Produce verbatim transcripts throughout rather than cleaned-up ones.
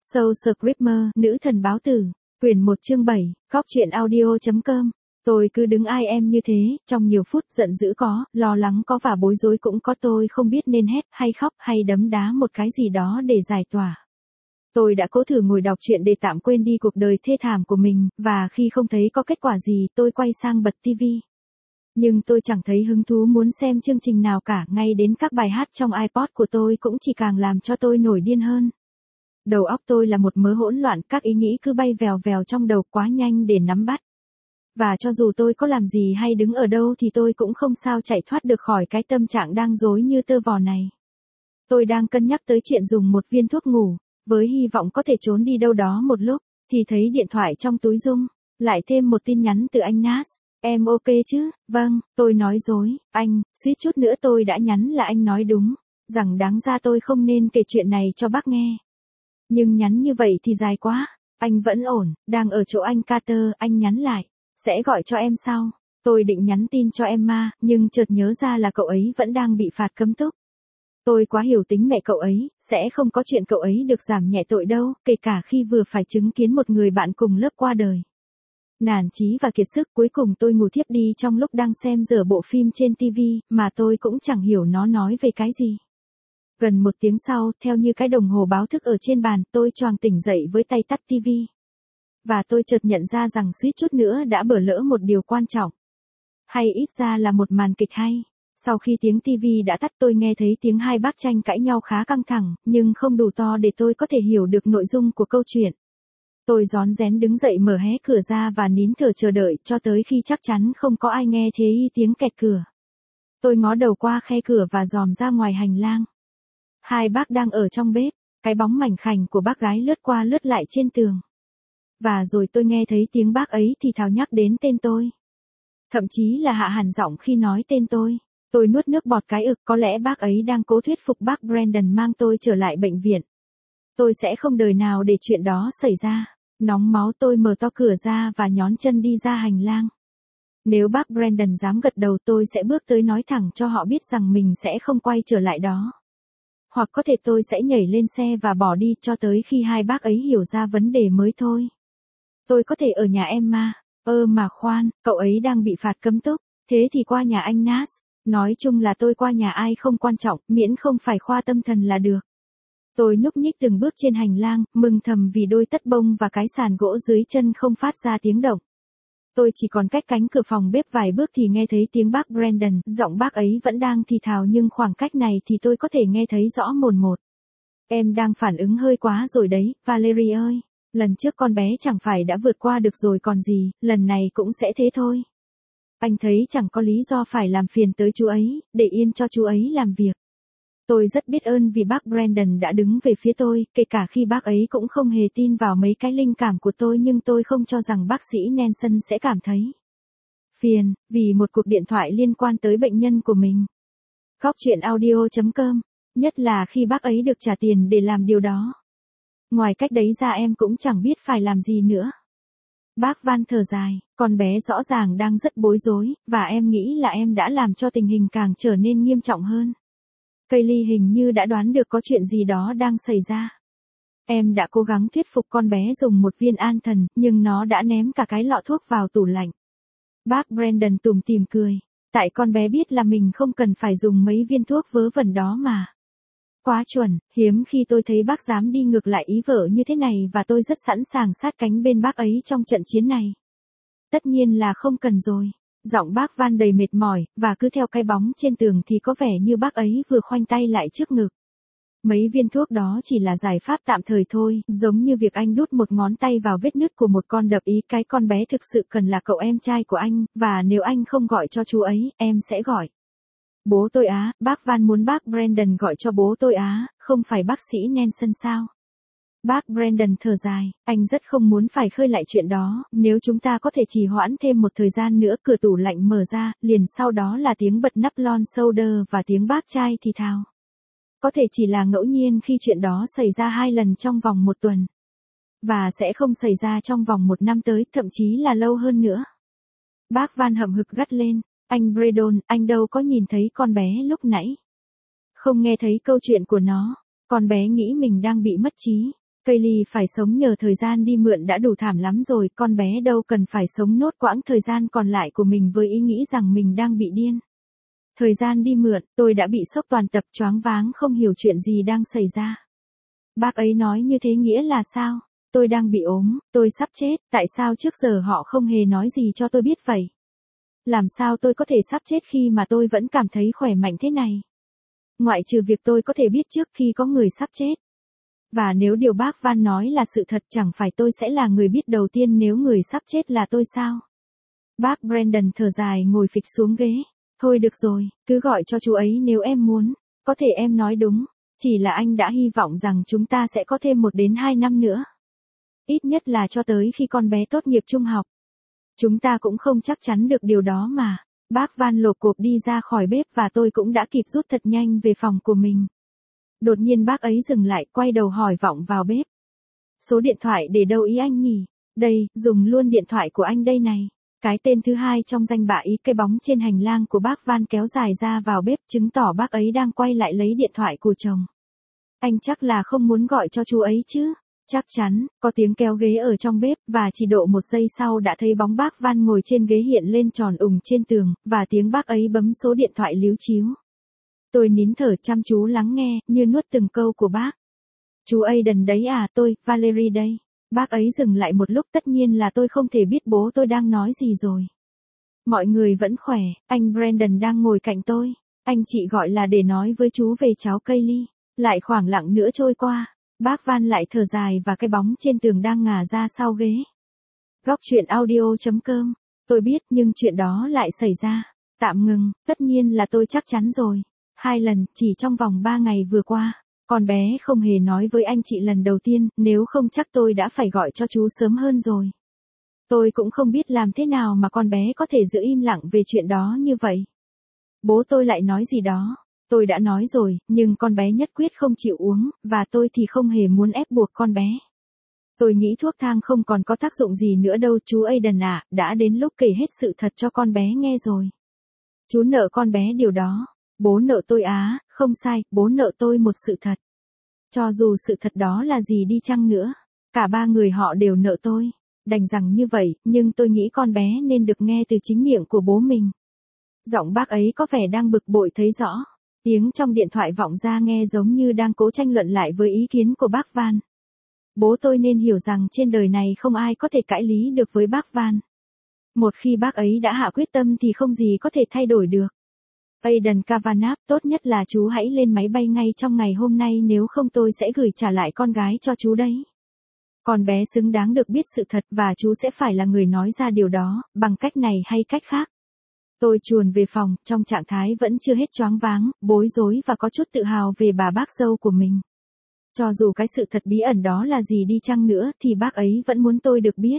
Soul Screamer, nữ thần báo tử, quyển một chương bảy, góc truyện audio.com. Tôi cứ đứng ai em như thế, trong nhiều phút giận dữ có, lo lắng có và bối rối cũng có, tôi không biết nên hét hay khóc hay đấm đá một cái gì đó để giải tỏa. Tôi đã cố thử ngồi đọc truyện để tạm quên đi cuộc đời thê thảm của mình, và khi không thấy có kết quả gì tôi quay sang bật tivi. Nhưng tôi chẳng thấy hứng thú muốn xem chương trình nào cả, ngay đến các bài hát trong iPod của tôi cũng chỉ càng làm cho tôi nổi điên hơn. Đầu óc tôi là một mớ hỗn loạn, các ý nghĩ cứ bay vèo vèo trong đầu quá nhanh để nắm bắt. Và cho dù tôi có làm gì hay đứng ở đâu thì tôi cũng không sao chạy thoát được khỏi cái tâm trạng đang rối như tơ vò này. Tôi đang cân nhắc tới chuyện dùng một viên thuốc ngủ, với hy vọng có thể trốn đi đâu đó một lúc, thì thấy điện thoại trong túi rung, lại thêm một tin nhắn từ anh Nas. Em ok chứ? Vâng, tôi nói dối, anh, suýt chút nữa tôi đã nhắn là anh nói đúng, rằng đáng ra tôi không nên kể chuyện này cho bác nghe. Nhưng nhắn như vậy thì dài quá, anh vẫn ổn, đang ở chỗ anh Carter, anh nhắn lại, sẽ gọi cho em sau. Tôi định nhắn tin cho Emma, nhưng chợt nhớ ra là cậu ấy vẫn đang bị phạt cấm túc. Tôi quá hiểu tính mẹ cậu ấy, sẽ không có chuyện cậu ấy được giảm nhẹ tội đâu, kể cả khi vừa phải chứng kiến một người bạn cùng lớp qua đời. Nản chí và kiệt sức, cuối cùng tôi ngủ thiếp đi trong lúc đang xem dở bộ phim trên tivi, mà tôi cũng chẳng hiểu nó nói về cái gì. Gần một tiếng sau, theo như cái đồng hồ báo thức ở trên bàn, tôi choàng tỉnh dậy với tay tắt tivi. Và tôi chợt nhận ra rằng suýt chút nữa đã bỏ lỡ một điều quan trọng. Hay ít ra là một màn kịch hay. Sau khi tiếng tivi đã tắt tôi nghe thấy tiếng hai bác tranh cãi nhau khá căng thẳng, nhưng không đủ to để tôi có thể hiểu được nội dung của câu chuyện. Tôi rón rén đứng dậy mở hé cửa ra và nín thở chờ đợi cho tới khi chắc chắn không có ai nghe thấy tiếng kẹt cửa. Tôi ngó đầu qua khe cửa và dòm ra ngoài hành lang. Hai bác đang ở trong bếp, cái bóng mảnh khảnh của bác gái lướt qua lướt lại trên tường. Và rồi tôi nghe thấy tiếng bác ấy thì thào nhắc đến tên tôi. Thậm chí là hạ hẳn giọng khi nói tên tôi. Tôi nuốt nước bọt cái ực, có lẽ bác ấy đang cố thuyết phục bác Brandon mang tôi trở lại bệnh viện. Tôi sẽ không đời nào để chuyện đó xảy ra. Nóng máu tôi mở to cửa ra và nhón chân đi ra hành lang. Nếu bác Brandon dám gật đầu tôi sẽ bước tới nói thẳng cho họ biết rằng mình sẽ không quay trở lại đó. Hoặc có thể tôi sẽ nhảy lên xe và bỏ đi cho tới khi hai bác ấy hiểu ra vấn đề mới thôi. Tôi có thể ở nhà Emma. Ơ mà khoan, cậu ấy đang bị phạt cấm túc, thế thì qua nhà anh Nas. Nói chung là tôi qua nhà ai không quan trọng, miễn không phải khoa tâm thần là được. Tôi nhúc nhích từng bước trên hành lang, mừng thầm vì đôi tất bông và cái sàn gỗ dưới chân không phát ra tiếng động. Tôi chỉ còn cách cánh cửa phòng bếp vài bước thì nghe thấy tiếng bác Brandon, giọng bác ấy vẫn đang thì thào nhưng khoảng cách này thì tôi có thể nghe thấy rõ mồn một. Em đang phản ứng hơi quá rồi đấy, Valerie ơi. Lần trước con bé chẳng phải đã vượt qua được rồi còn gì, lần này cũng sẽ thế thôi. Anh thấy chẳng có lý do phải làm phiền tới chú ấy, để yên cho chú ấy làm việc. Tôi rất biết ơn vì bác Brandon đã đứng về phía tôi, kể cả khi bác ấy cũng không hề tin vào mấy cái linh cảm của tôi, nhưng tôi không cho rằng bác sĩ Nelson sẽ cảm thấy phiền, vì một cuộc điện thoại liên quan tới bệnh nhân của mình. Góc truyện audio.com, nhất là khi bác ấy được trả tiền để làm điều đó. Ngoài cách đấy ra em cũng chẳng biết phải làm gì nữa. Bác Van thở dài, con bé rõ ràng đang rất bối rối, và em nghĩ là em đã làm cho tình hình càng trở nên nghiêm trọng hơn. Kaylee hình như đã đoán được có chuyện gì đó đang xảy ra. Em đã cố gắng thuyết phục con bé dùng một viên an thần, nhưng nó đã ném cả cái lọ thuốc vào tủ lạnh. Bác Brandon tủm tỉm cười, tại con bé biết là mình không cần phải dùng mấy viên thuốc vớ vẩn đó mà. Quá chuẩn, hiếm khi tôi thấy bác dám đi ngược lại ý vợ như thế này và tôi rất sẵn sàng sát cánh bên bác ấy trong trận chiến này. Tất nhiên là không cần rồi. Giọng bác Van đầy mệt mỏi, và cứ theo cái bóng trên tường thì có vẻ như bác ấy vừa khoanh tay lại trước ngực. Mấy viên thuốc đó chỉ là giải pháp tạm thời thôi, giống như việc anh đút một ngón tay vào vết nứt của một con đập ý. Cái con bé thực sự cần là cậu em trai của anh, và nếu anh không gọi cho chú ấy, em sẽ gọi. Bố tôi á, bác Van muốn bác Brandon gọi cho bố tôi á, không phải bác sĩ Nelson sao? Bác Brandon thở dài, anh rất không muốn phải khơi lại chuyện đó, nếu chúng ta có thể trì hoãn thêm một thời gian nữa. Cửa tủ lạnh mở ra, liền sau đó là tiếng bật nắp lon soda và tiếng bác trai thì thào. Có thể chỉ là ngẫu nhiên khi chuyện đó xảy ra hai lần trong vòng một tuần. Và sẽ không xảy ra trong vòng một năm tới, thậm chí là lâu hơn nữa. Bác Van hậm hực gắt lên, anh Brandon, anh đâu có nhìn thấy con bé lúc nãy. Không nghe thấy câu chuyện của nó, con bé nghĩ mình đang bị mất trí. Kaylee phải sống nhờ thời gian đi mượn đã đủ thảm lắm rồi, con bé đâu cần phải sống nốt quãng thời gian còn lại của mình với ý nghĩ rằng mình đang bị điên. Thời gian đi mượn, tôi đã bị sốc toàn tập, choáng váng không hiểu chuyện gì đang xảy ra. Bác ấy nói như thế nghĩa là sao? Tôi đang bị ốm, tôi sắp chết, tại sao trước giờ họ không hề nói gì cho tôi biết vậy? Làm sao tôi có thể sắp chết khi mà tôi vẫn cảm thấy khỏe mạnh thế này? Ngoại trừ việc tôi có thể biết trước khi có người sắp chết. Và nếu điều bác Van nói là sự thật, chẳng phải tôi sẽ là người biết đầu tiên nếu người sắp chết là tôi sao? Bác Brandon thở dài ngồi phịch xuống ghế. Thôi được rồi, cứ gọi cho chú ấy nếu em muốn. Có thể em nói đúng. Chỉ là anh đã hy vọng rằng chúng ta sẽ có thêm một đến hai năm nữa. Ít nhất là cho tới khi con bé tốt nghiệp trung học. Chúng ta cũng không chắc chắn được điều đó mà. Bác Van lộp cộp đi ra khỏi bếp và tôi cũng đã kịp rút thật nhanh về phòng của mình. Đột nhiên bác ấy dừng lại, quay đầu hỏi vọng vào bếp. Số điện thoại để đâu ý anh nhỉ? Đây, dùng luôn điện thoại của anh đây này. Cái tên thứ hai trong danh bạ ý, cái bóng trên hành lang của bác Van kéo dài ra vào bếp, chứng tỏ bác ấy đang quay lại lấy điện thoại của chồng. Anh chắc là không muốn gọi cho chú ấy chứ? Chắc chắn, có tiếng kéo ghế ở trong bếp, và chỉ độ một giây sau đã thấy bóng bác Van ngồi trên ghế hiện lên tròn ủng trên tường, và tiếng bác ấy bấm số điện thoại líu chíu. Tôi nín thở chăm chú lắng nghe, như nuốt từng câu của bác. Chú Aiden đấy à, tôi, Valerie đây. Bác ấy dừng lại một lúc, tất nhiên là tôi không thể biết bố tôi đang nói gì rồi. Mọi người vẫn khỏe, anh Brandon đang ngồi cạnh tôi. Anh chị gọi là để nói với chú về cháu Kaylee. Lại khoảng lặng nữa trôi qua. Bác Van lại thở dài và cái bóng trên tường đang ngả ra sau ghế. Góc chuyện audio chấm com. Tôi biết, nhưng chuyện đó lại xảy ra. Tạm ngừng, tất nhiên là tôi chắc chắn rồi. Hai lần, chỉ trong vòng ba ngày vừa qua. Con bé không hề nói với anh chị lần đầu tiên, nếu không chắc tôi đã phải gọi cho chú sớm hơn rồi. Tôi cũng không biết làm thế nào mà con bé có thể giữ im lặng về chuyện đó như vậy. Bố tôi lại nói gì đó. Tôi đã nói rồi, nhưng con bé nhất quyết không chịu uống, và tôi thì không hề muốn ép buộc con bé. Tôi nghĩ thuốc thang không còn có tác dụng gì nữa đâu chú Aiden à, đã đến lúc kể hết sự thật cho con bé nghe rồi. Chú nợ con bé điều đó. Bố nợ tôi á, không sai, bố nợ tôi một sự thật. Cho dù sự thật đó là gì đi chăng nữa, cả ba người họ đều nợ tôi. Đành rằng như vậy, nhưng tôi nghĩ con bé nên được nghe từ chính miệng của bố mình. Giọng bác ấy có vẻ đang bực bội thấy rõ. Tiếng trong điện thoại vọng ra nghe giống như đang cố tranh luận lại với ý kiến của bác Van. Bố tôi nên hiểu rằng trên đời này không ai có thể cãi lý được với bác Van. Một khi bác ấy đã hạ quyết tâm thì không gì có thể thay đổi được. Aiden Kavanagh, tốt nhất là chú hãy lên máy bay ngay trong ngày hôm nay, nếu không tôi sẽ gửi trả lại con gái cho chú đấy. Con bé xứng đáng được biết sự thật và chú sẽ phải là người nói ra điều đó, bằng cách này hay cách khác. Tôi chuồn về phòng, trong trạng thái vẫn chưa hết choáng váng, bối rối và có chút tự hào về bà bác dâu của mình. Cho dù cái sự thật bí ẩn đó là gì đi chăng nữa thì bác ấy vẫn muốn tôi được biết.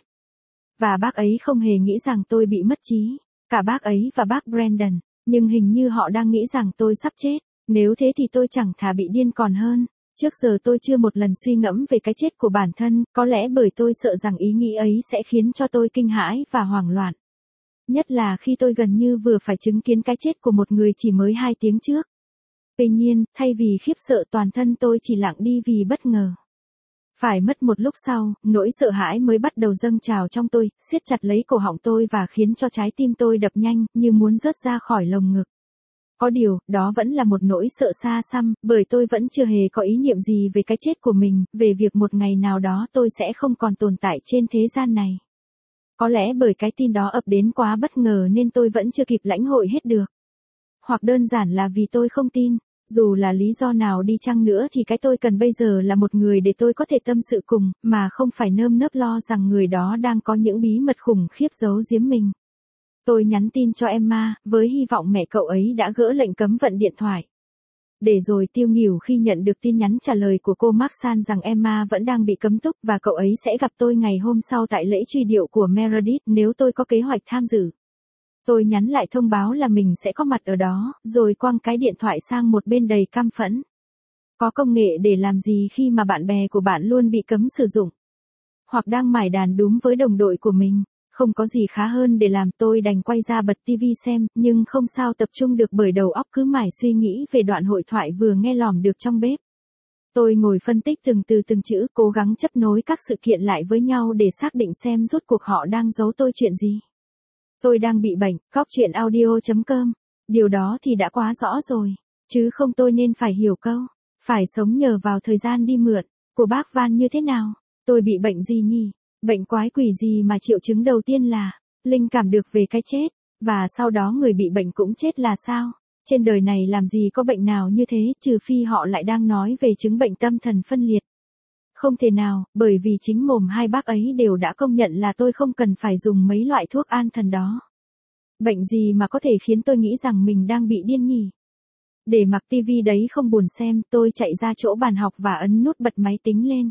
Và bác ấy không hề nghĩ rằng tôi bị mất trí. Cả bác ấy và bác Brandon. Nhưng hình như họ đang nghĩ rằng tôi sắp chết. Nếu thế thì tôi chẳng thà bị điên còn hơn. Trước giờ tôi chưa một lần suy ngẫm về cái chết của bản thân, có lẽ bởi tôi sợ rằng ý nghĩ ấy sẽ khiến cho tôi kinh hãi và hoảng loạn. Nhất là khi tôi gần như vừa phải chứng kiến cái chết của một người chỉ mới hai tiếng trước. Tuy nhiên, thay vì khiếp sợ toàn thân tôi chỉ lặng đi vì bất ngờ. Phải mất một lúc sau, nỗi sợ hãi mới bắt đầu dâng trào trong tôi, siết chặt lấy cổ họng tôi và khiến cho trái tim tôi đập nhanh, như muốn rớt ra khỏi lồng ngực. Có điều, đó vẫn là một nỗi sợ xa xăm, bởi tôi vẫn chưa hề có ý niệm gì về cái chết của mình, về việc một ngày nào đó tôi sẽ không còn tồn tại trên thế gian này. Có lẽ bởi cái tin đó ập đến quá bất ngờ nên tôi vẫn chưa kịp lãnh hội hết được. Hoặc đơn giản là vì tôi không tin. Dù là lý do nào đi chăng nữa thì cái tôi cần bây giờ là một người để tôi có thể tâm sự cùng, mà không phải nơm nớp lo rằng người đó đang có những bí mật khủng khiếp giấu giếm mình. Tôi nhắn tin cho Emma, với hy vọng mẹ cậu ấy đã gỡ lệnh cấm vận điện thoại. Để rồi tiêu nghỉu khi nhận được tin nhắn trả lời của cô Maxan rằng Emma vẫn đang bị cấm túc và cậu ấy sẽ gặp tôi ngày hôm sau tại lễ truy điệu của Meredith nếu tôi có kế hoạch tham dự. Tôi nhắn lại thông báo là mình sẽ có mặt ở đó, rồi quăng cái điện thoại sang một bên đầy căm phẫn. Có công nghệ để làm gì khi mà bạn bè của bạn luôn bị cấm sử dụng? Hoặc đang mải đàn đúm với đồng đội của mình? Không có gì khá hơn để làm, tôi đành quay ra bật tivi xem, nhưng không sao tập trung được bởi đầu óc cứ mải suy nghĩ về đoạn hội thoại vừa nghe lỏm được trong bếp. Tôi ngồi phân tích từng từ từng chữ, cố gắng chấp nối các sự kiện lại với nhau để xác định xem rốt cuộc họ đang giấu tôi chuyện gì. Tôi đang bị bệnh, góc chuyện audio chấm com. Điều đó thì đã quá rõ rồi. Chứ không tôi nên phải hiểu câu. Phải sống nhờ vào thời gian đi mượn. Của bác Van như thế nào? Tôi bị bệnh gì nhỉ? Bệnh quái quỷ gì mà triệu chứng đầu tiên là linh cảm được về cái chết. Và sau đó người bị bệnh cũng chết là sao? Trên đời này làm gì có bệnh nào như thế, trừ phi họ lại đang nói về chứng bệnh tâm thần phân liệt. Không thể nào, bởi vì chính mồm hai bác ấy đều đã công nhận là tôi không cần phải dùng mấy loại thuốc an thần đó. Bệnh gì mà có thể khiến tôi nghĩ rằng mình đang bị điên nhỉ? Để mặc tivi đấy không buồn xem, tôi chạy ra chỗ bàn học và ấn nút bật máy tính lên.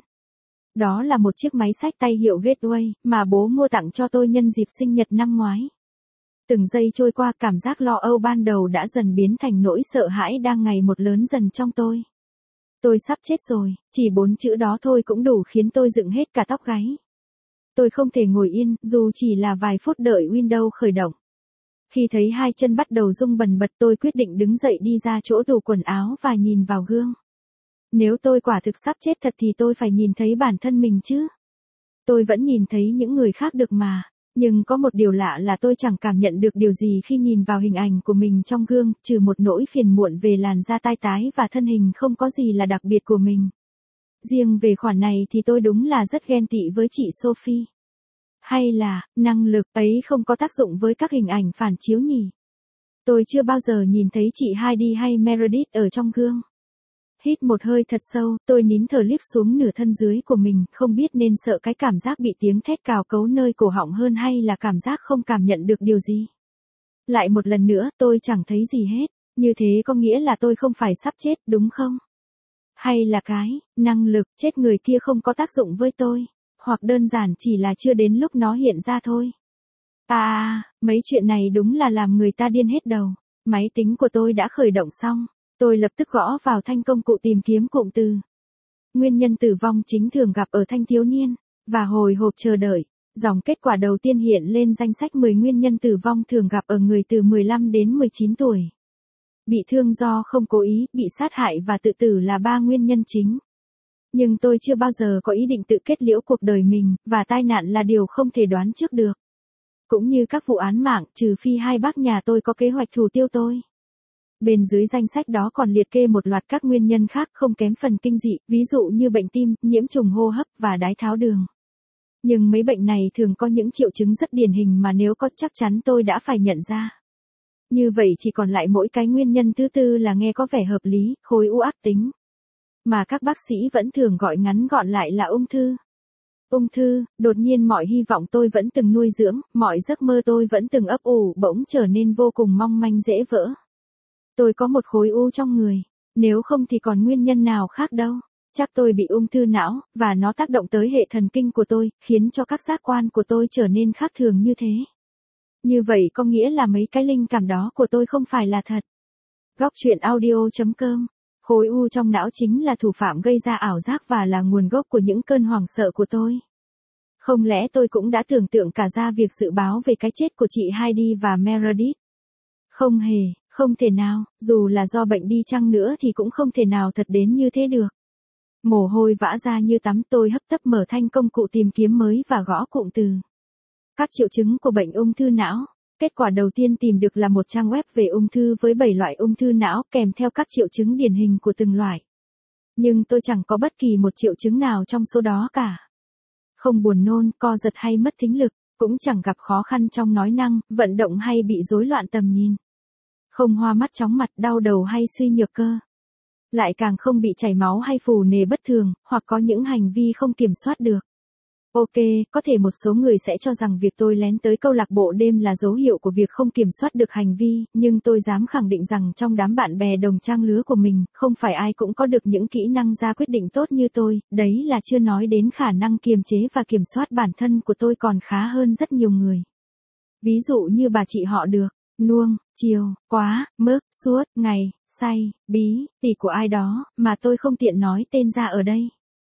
Đó là một chiếc máy xách tay hiệu Gateway, mà bố mua tặng cho tôi nhân dịp sinh nhật năm ngoái. Từng giây trôi qua, cảm giác lo âu ban đầu đã dần biến thành nỗi sợ hãi đang ngày một lớn dần trong tôi. Tôi sắp chết rồi, chỉ bốn chữ đó thôi cũng đủ khiến tôi dựng hết cả tóc gáy. Tôi không thể ngồi yên, dù chỉ là vài phút đợi Windows khởi động. Khi thấy hai chân bắt đầu rung bần bật, tôi quyết định đứng dậy đi ra chỗ tủ quần áo và nhìn vào gương. Nếu tôi quả thực sắp chết thật thì tôi phải nhìn thấy bản thân mình chứ. Tôi vẫn nhìn thấy những người khác được mà. Nhưng có một điều lạ là tôi chẳng cảm nhận được điều gì khi nhìn vào hình ảnh của mình trong gương, trừ một nỗi phiền muộn về làn da tai tái và thân hình không có gì là đặc biệt của mình. Riêng về khoản này thì tôi đúng là rất ghen tị với chị Sophie. Hay là, năng lực ấy không có tác dụng với các hình ảnh phản chiếu nhỉ? Tôi chưa bao giờ nhìn thấy chị Heidi hay Meredith ở trong gương. Hít một hơi thật sâu, tôi nín thở liếc xuống nửa thân dưới của mình, không biết nên sợ cái cảm giác bị tiếng thét cào cấu nơi cổ họng hơn hay là cảm giác không cảm nhận được điều gì. Lại một lần nữa, tôi chẳng thấy gì hết, như thế có nghĩa là tôi không phải sắp chết, đúng không? Hay là cái, năng lực chết người kia không có tác dụng với tôi, hoặc đơn giản chỉ là chưa đến lúc nó hiện ra thôi. À, mấy chuyện này đúng là làm người ta điên hết đầu. Máy tính của tôi đã khởi động xong. Tôi lập tức gõ vào thanh công cụ tìm kiếm cụm từ. Nguyên nhân tử vong chính thường gặp ở thanh thiếu niên, và hồi hộp chờ đợi. Dòng kết quả đầu tiên hiện lên danh sách mười nguyên nhân tử vong thường gặp ở người từ mười lăm đến mười chín tuổi. Bị thương do không cố ý, bị sát hại và tự tử là ba nguyên nhân chính. Nhưng tôi chưa bao giờ có ý định tự kết liễu cuộc đời mình, và tai nạn là điều không thể đoán trước được. Cũng như các vụ án mạng, trừ phi hai bác nhà tôi có kế hoạch thủ tiêu tôi. Bên dưới danh sách đó còn liệt kê một loạt các nguyên nhân khác không kém phần kinh dị, ví dụ như bệnh tim, nhiễm trùng hô hấp và đái tháo đường. Nhưng mấy bệnh này thường có những triệu chứng rất điển hình mà nếu có chắc chắn tôi đã phải nhận ra. Như vậy chỉ còn lại mỗi cái nguyên nhân thứ tư là nghe có vẻ hợp lý, khối u ác tính. Mà các bác sĩ vẫn thường gọi ngắn gọn lại là ung thư. Ung thư, đột nhiên mọi hy vọng tôi vẫn từng nuôi dưỡng, mọi giấc mơ tôi vẫn từng ấp ủ bỗng trở nên vô cùng mong manh dễ vỡ. Tôi có một khối u trong người, nếu không thì còn nguyên nhân nào khác đâu. Chắc tôi bị ung thư não, và nó tác động tới hệ thần kinh của tôi, khiến cho các giác quan của tôi trở nên khác thường như thế. Như vậy có nghĩa là mấy cái linh cảm đó của tôi không phải là thật. Góc chuyện audio chấm com. Khối u trong não chính là thủ phạm gây ra ảo giác và là nguồn gốc của những cơn hoảng sợ của tôi. Không lẽ tôi cũng đã tưởng tượng cả ra việc dự báo về cái chết của chị Heidi và Meredith? Không hề, không thể nào, dù là do bệnh đi chăng nữa thì cũng không thể nào thật đến như thế được. Mồ hôi vã ra như tắm, tôi hấp tấp mở thanh công cụ tìm kiếm mới và gõ cụm từ. Các triệu chứng của bệnh ung thư não. Kết quả đầu tiên tìm được là một trang web về ung thư với bảy loại ung thư não kèm theo các triệu chứng điển hình của từng loại. Nhưng tôi chẳng có bất kỳ một triệu chứng nào trong số đó cả. Không buồn nôn, co giật hay mất thính lực, cũng chẳng gặp khó khăn trong nói năng, vận động hay bị rối loạn tầm nhìn. Không hoa mắt chóng mặt, đau đầu hay suy nhược cơ. Lại càng không bị chảy máu hay phù nề bất thường, hoặc có những hành vi không kiểm soát được. Ok, có thể một số người sẽ cho rằng việc tôi lén tới câu lạc bộ đêm là dấu hiệu của việc không kiểm soát được hành vi, nhưng tôi dám khẳng định rằng trong đám bạn bè đồng trang lứa của mình, không phải ai cũng có được những kỹ năng ra quyết định tốt như tôi, đấy là chưa nói đến khả năng kiềm chế và kiểm soát bản thân của tôi còn khá hơn rất nhiều người. Ví dụ như bà chị họ được, nuông, chiều, quá, mức, suốt, ngày, say, bí, tỉ của ai đó, mà tôi không tiện nói tên ra ở đây.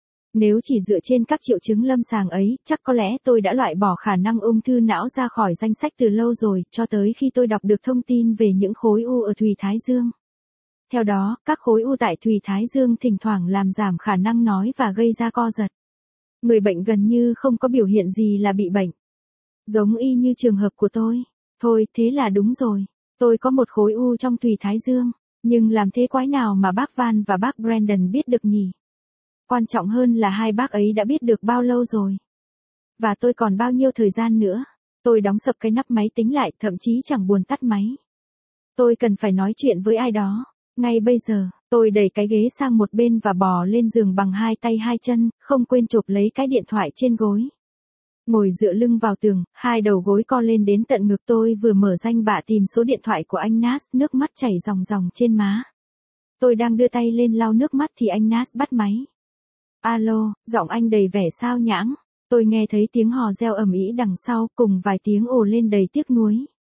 Nếu chỉ dựa trên các triệu chứng lâm sàng ấy, chắc có lẽ tôi đã loại bỏ khả năng ung thư não ra khỏi danh sách từ lâu rồi, cho tới khi tôi đọc được thông tin về những khối u ở thùy thái dương. Theo đó, các khối u tại thùy thái dương thỉnh thoảng làm giảm khả năng nói và gây ra co giật. Người bệnh gần như không có biểu hiện gì là bị bệnh. Giống y như trường hợp của tôi. Thôi, thế là đúng rồi. Tôi có một khối u trong thùy thái dương. Nhưng làm thế quái nào mà bác Van và bác Brandon biết được nhỉ? Quan trọng hơn là hai bác ấy đã biết được bao lâu rồi. Và tôi còn bao nhiêu thời gian nữa. Tôi đóng sập cái nắp máy tính lại, thậm chí chẳng buồn tắt máy. Tôi cần phải nói chuyện với ai đó. Ngay bây giờ, tôi đẩy cái ghế sang một bên và bò lên giường bằng hai tay hai chân, không quên chộp lấy cái điện thoại trên gối. Ngồi dựa lưng vào tường, hai đầu gối co lên đến tận ngực, tôi vừa mở danh bạ tìm số điện thoại của anh Nas, nước mắt chảy ròng ròng trên má. Tôi đang đưa tay lên lau nước mắt thì anh Nas bắt máy. Alo, giọng anh đầy vẻ sao nhãng. Tôi nghe thấy tiếng hò reo ầm ĩ đằng sau cùng vài tiếng ồ lên đầy tiếc nuối.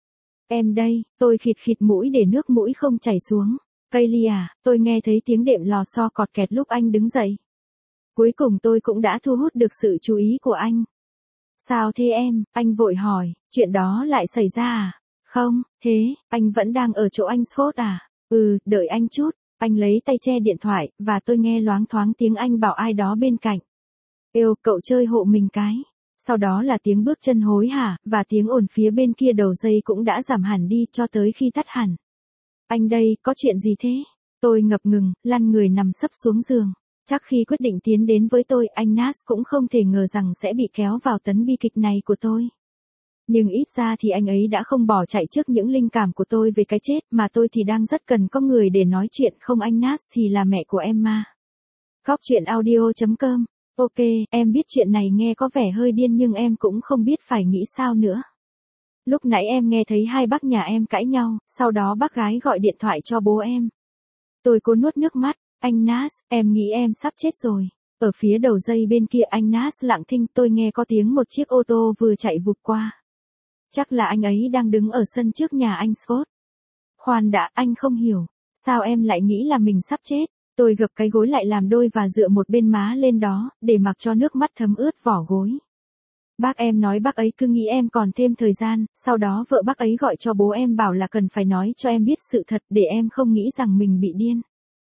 Em đây, tôi khịt khịt mũi để nước mũi không chảy xuống. Kaylee à, tôi nghe thấy tiếng đệm lò xo cọt kẹt lúc anh đứng dậy. Cuối cùng tôi cũng đã thu hút được sự chú ý của anh. Sao thế em, anh vội hỏi, chuyện đó lại xảy ra à? Không, thế, anh vẫn đang ở chỗ anh Scott à? Ừ, đợi anh chút. Anh lấy tay che điện thoại, và tôi nghe loáng thoáng tiếng anh bảo ai đó bên cạnh. Êu, cậu chơi hộ mình cái. Sau đó là tiếng bước chân hối hả, và tiếng ồn phía bên kia đầu dây cũng đã giảm hẳn đi cho tới khi tắt hẳn. Anh đây, có chuyện gì thế? Tôi ngập ngừng, lăn người nằm sấp xuống giường. Chắc khi quyết định tiến đến với tôi, anh Nas cũng không thể ngờ rằng sẽ bị kéo vào tấn bi kịch này của tôi. Nhưng ít ra thì anh ấy đã không bỏ chạy trước những linh cảm của tôi về cái chết, mà tôi thì đang rất cần có người để nói chuyện, không anh Nas thì là mẹ của Emma. Góc truyện audio chấm com. Ok, em biết chuyện này nghe có vẻ hơi điên nhưng em cũng không biết phải nghĩ sao nữa. Lúc nãy em nghe thấy hai bác nhà em cãi nhau, sau đó bác gái gọi điện thoại cho bố em. Tôi cố nuốt nước mắt, anh Nas, em nghĩ em sắp chết rồi. Ở phía đầu dây bên kia anh Nas lặng thinh, tôi nghe có tiếng một chiếc ô tô vừa chạy vụt qua. Chắc là anh ấy đang đứng ở sân trước nhà anh Scott. Khoan đã, anh không hiểu. Sao em lại nghĩ là mình sắp chết? Tôi gập cái gối lại làm đôi và dựa một bên má lên đó, để mặc cho nước mắt thấm ướt vỏ gối. Bác em nói bác ấy cứ nghĩ em còn thêm thời gian, sau đó vợ bác ấy gọi cho bố em bảo là cần phải nói cho em biết sự thật để em không nghĩ rằng mình bị điên.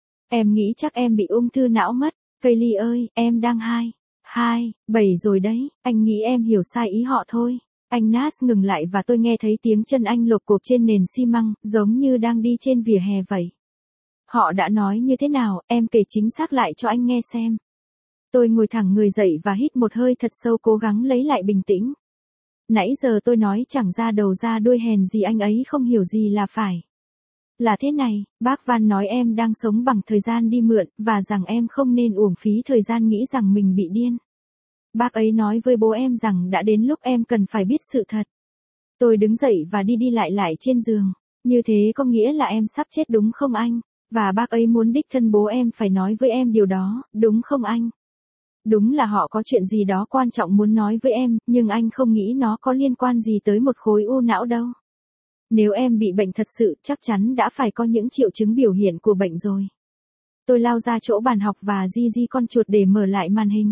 Em nghĩ chắc em bị ung thư não mất. Kaylee ơi, em đang hai, hai, bảy rồi đấy, anh nghĩ em hiểu sai ý họ thôi. Anh Nas ngừng lại và tôi nghe thấy tiếng chân anh lộp cộp trên nền xi măng, giống như đang đi trên vỉa hè vậy. Họ đã nói như thế nào, em kể chính xác lại cho anh nghe xem. Tôi ngồi thẳng người dậy và hít một hơi thật sâu, cố gắng lấy lại bình tĩnh. Nãy giờ tôi nói chẳng ra đầu ra đuôi, hèn gì anh ấy không hiểu gì là phải. Là thế này, bác Van nói em đang sống bằng thời gian đi mượn, và rằng em không nên uổng phí thời gian nghĩ rằng mình bị điên. Bác ấy nói với bố em rằng đã đến lúc em cần phải biết sự thật. Tôi đứng dậy và đi đi lại lại trên giường. Như thế có nghĩa là em sắp chết đúng không anh? Và bác ấy muốn đích thân bố em phải nói với em điều đó, đúng không anh? Đúng là họ có chuyện gì đó quan trọng muốn nói với em, nhưng anh không nghĩ nó có liên quan gì tới một khối u não đâu. Nếu em bị bệnh thật sự, chắc chắn đã phải có những triệu chứng biểu hiện của bệnh rồi. Tôi lao ra chỗ bàn học và di di con chuột để mở lại màn hình.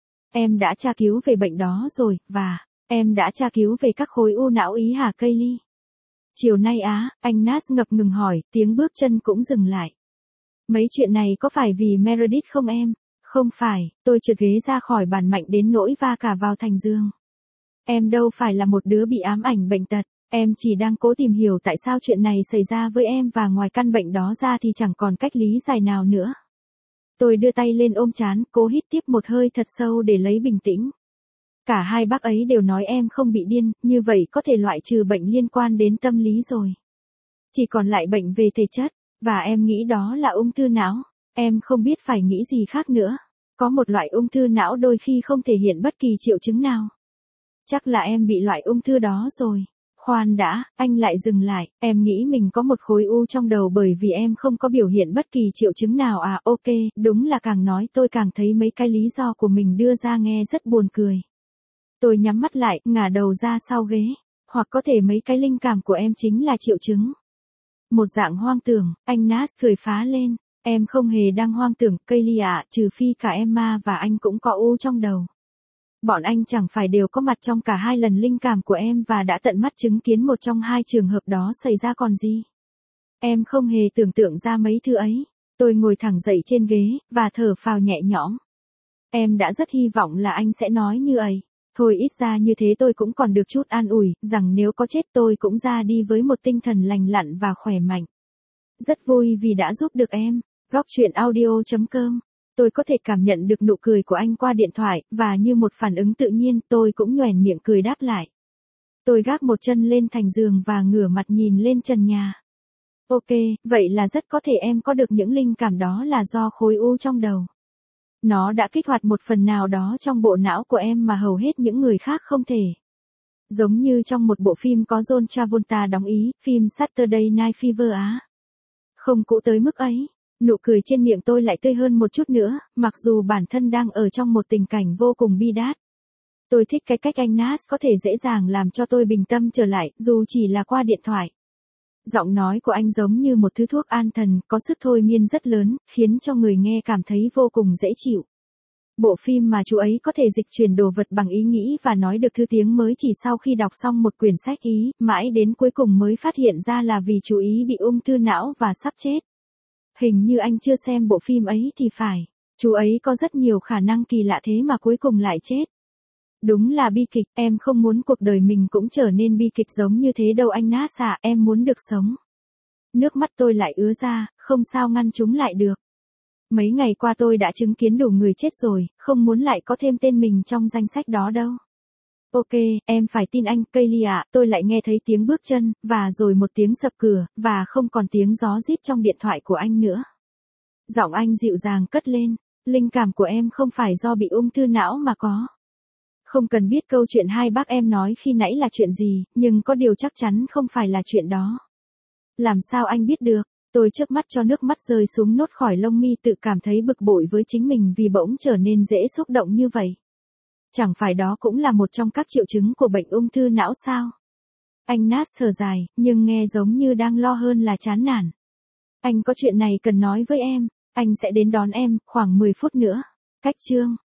Em đã tra cứu về bệnh đó rồi, và em đã tra cứu về các khối u não ý hả Kaylee? Chiều nay á, anh Nas ngập ngừng hỏi, tiếng bước chân cũng dừng lại. Mấy chuyện này có phải vì Meredith không em? Không phải, tôi trượt ghế ra khỏi bàn mạnh đến nỗi va cả vào thành giường. Em đâu phải là một đứa bị ám ảnh bệnh tật, em chỉ đang cố tìm hiểu tại sao chuyện này xảy ra với em, và ngoài căn bệnh đó ra thì chẳng còn cách lý giải nào nữa. Tôi đưa tay lên ôm trán, cố hít tiếp một hơi thật sâu để lấy bình tĩnh. Cả hai bác ấy đều nói em không bị điên, như vậy có thể loại trừ bệnh liên quan đến tâm lý rồi. Chỉ còn lại bệnh về thể chất, và em nghĩ đó là ung thư não. Em không biết phải nghĩ gì khác nữa. Có một loại ung thư não đôi khi không thể hiện bất kỳ triệu chứng nào. Chắc là em bị loại ung thư đó rồi. Khoan đã, anh lại dừng lại, em nghĩ mình có một khối u trong đầu bởi vì em không có biểu hiện bất kỳ triệu chứng nào à? Ok, đúng là càng nói tôi càng thấy mấy cái lý do của mình đưa ra nghe rất buồn cười. Tôi nhắm mắt lại, ngả đầu ra sau ghế. Hoặc có thể mấy cái linh cảm của em chính là triệu chứng. Một dạng hoang tưởng, anh Nas cười phá lên. Em không hề đang hoang tưởng, Kaylee ạ, trừ phi cả Emma và anh cũng có u trong đầu. Bọn anh chẳng phải đều có mặt trong cả hai lần linh cảm của em và đã tận mắt chứng kiến một trong hai trường hợp đó xảy ra còn gì. Em không hề tưởng tượng ra mấy thứ ấy. Tôi ngồi thẳng dậy trên ghế, và thở phào nhẹ nhõm. Em đã rất hy vọng là anh sẽ nói như ấy. Thôi ít ra như thế tôi cũng còn được chút an ủi, rằng nếu có chết tôi cũng ra đi với một tinh thần lành lặn và khỏe mạnh. Rất vui vì đã giúp được em. Góc chuyện audio chấm com. Tôi có thể cảm nhận được nụ cười của anh qua điện thoại, và như một phản ứng tự nhiên, tôi cũng nhoẻn miệng cười đáp lại. Tôi gác một chân lên thành giường và ngửa mặt nhìn lên trần nhà. Ok, vậy là rất có thể em có được những linh cảm đó là do khối u trong đầu. Nó đã kích hoạt một phần nào đó trong bộ não của em mà hầu hết những người khác không thể. Giống như trong một bộ phim có John Travolta đóng Ý, phim Saturday Night Fever á. Không cũ tới mức ấy. Nụ cười trên miệng tôi lại tươi hơn một chút nữa, mặc dù bản thân đang ở trong một tình cảnh vô cùng bi đát. Tôi thích cái cách anh Nas có thể dễ dàng làm cho tôi bình tâm trở lại, dù chỉ là qua điện thoại. Giọng nói của anh giống như một thứ thuốc an thần, có sức thôi miên rất lớn, khiến cho người nghe cảm thấy vô cùng dễ chịu. Bộ phim mà chú ấy có thể dịch chuyển đồ vật bằng ý nghĩ và nói được thứ tiếng mới chỉ sau khi đọc xong một quyển sách Ý, mãi đến cuối cùng mới phát hiện ra là vì chú ý bị ung thư não và sắp chết. Hình như anh chưa xem bộ phim ấy thì phải. Chú ấy có rất nhiều khả năng kỳ lạ thế mà cuối cùng lại chết. Đúng là bi kịch, em không muốn cuộc đời mình cũng trở nên bi kịch giống như thế đâu anh Nas ạ, em muốn được sống. Nước mắt tôi lại ứa ra, không sao ngăn chúng lại được. Mấy ngày qua tôi đã chứng kiến đủ người chết rồi, không muốn lại có thêm tên mình trong danh sách đó đâu. Ok, em phải tin anh, Kaylee ạ, tôi lại nghe thấy tiếng bước chân, và rồi một tiếng sập cửa, và không còn tiếng gió rít trong điện thoại của anh nữa. Giọng anh dịu dàng cất lên, linh cảm của em không phải do bị ung thư não mà có. Không cần biết câu chuyện hai bác em nói khi nãy là chuyện gì, nhưng có điều chắc chắn không phải là chuyện đó. Làm sao anh biết được? Tôi chớp mắt cho nước mắt rơi xuống nốt khỏi lông mi, tự cảm thấy bực bội với chính mình vì bỗng trở nên dễ xúc động như vậy. Chẳng phải đó cũng là một trong các triệu chứng của bệnh ung thư não sao? Anh Nas thở dài, nhưng nghe giống như đang lo hơn là chán nản. Anh có chuyện này cần nói với em, anh sẽ đến đón em, khoảng mười phút nữa. Cách chương.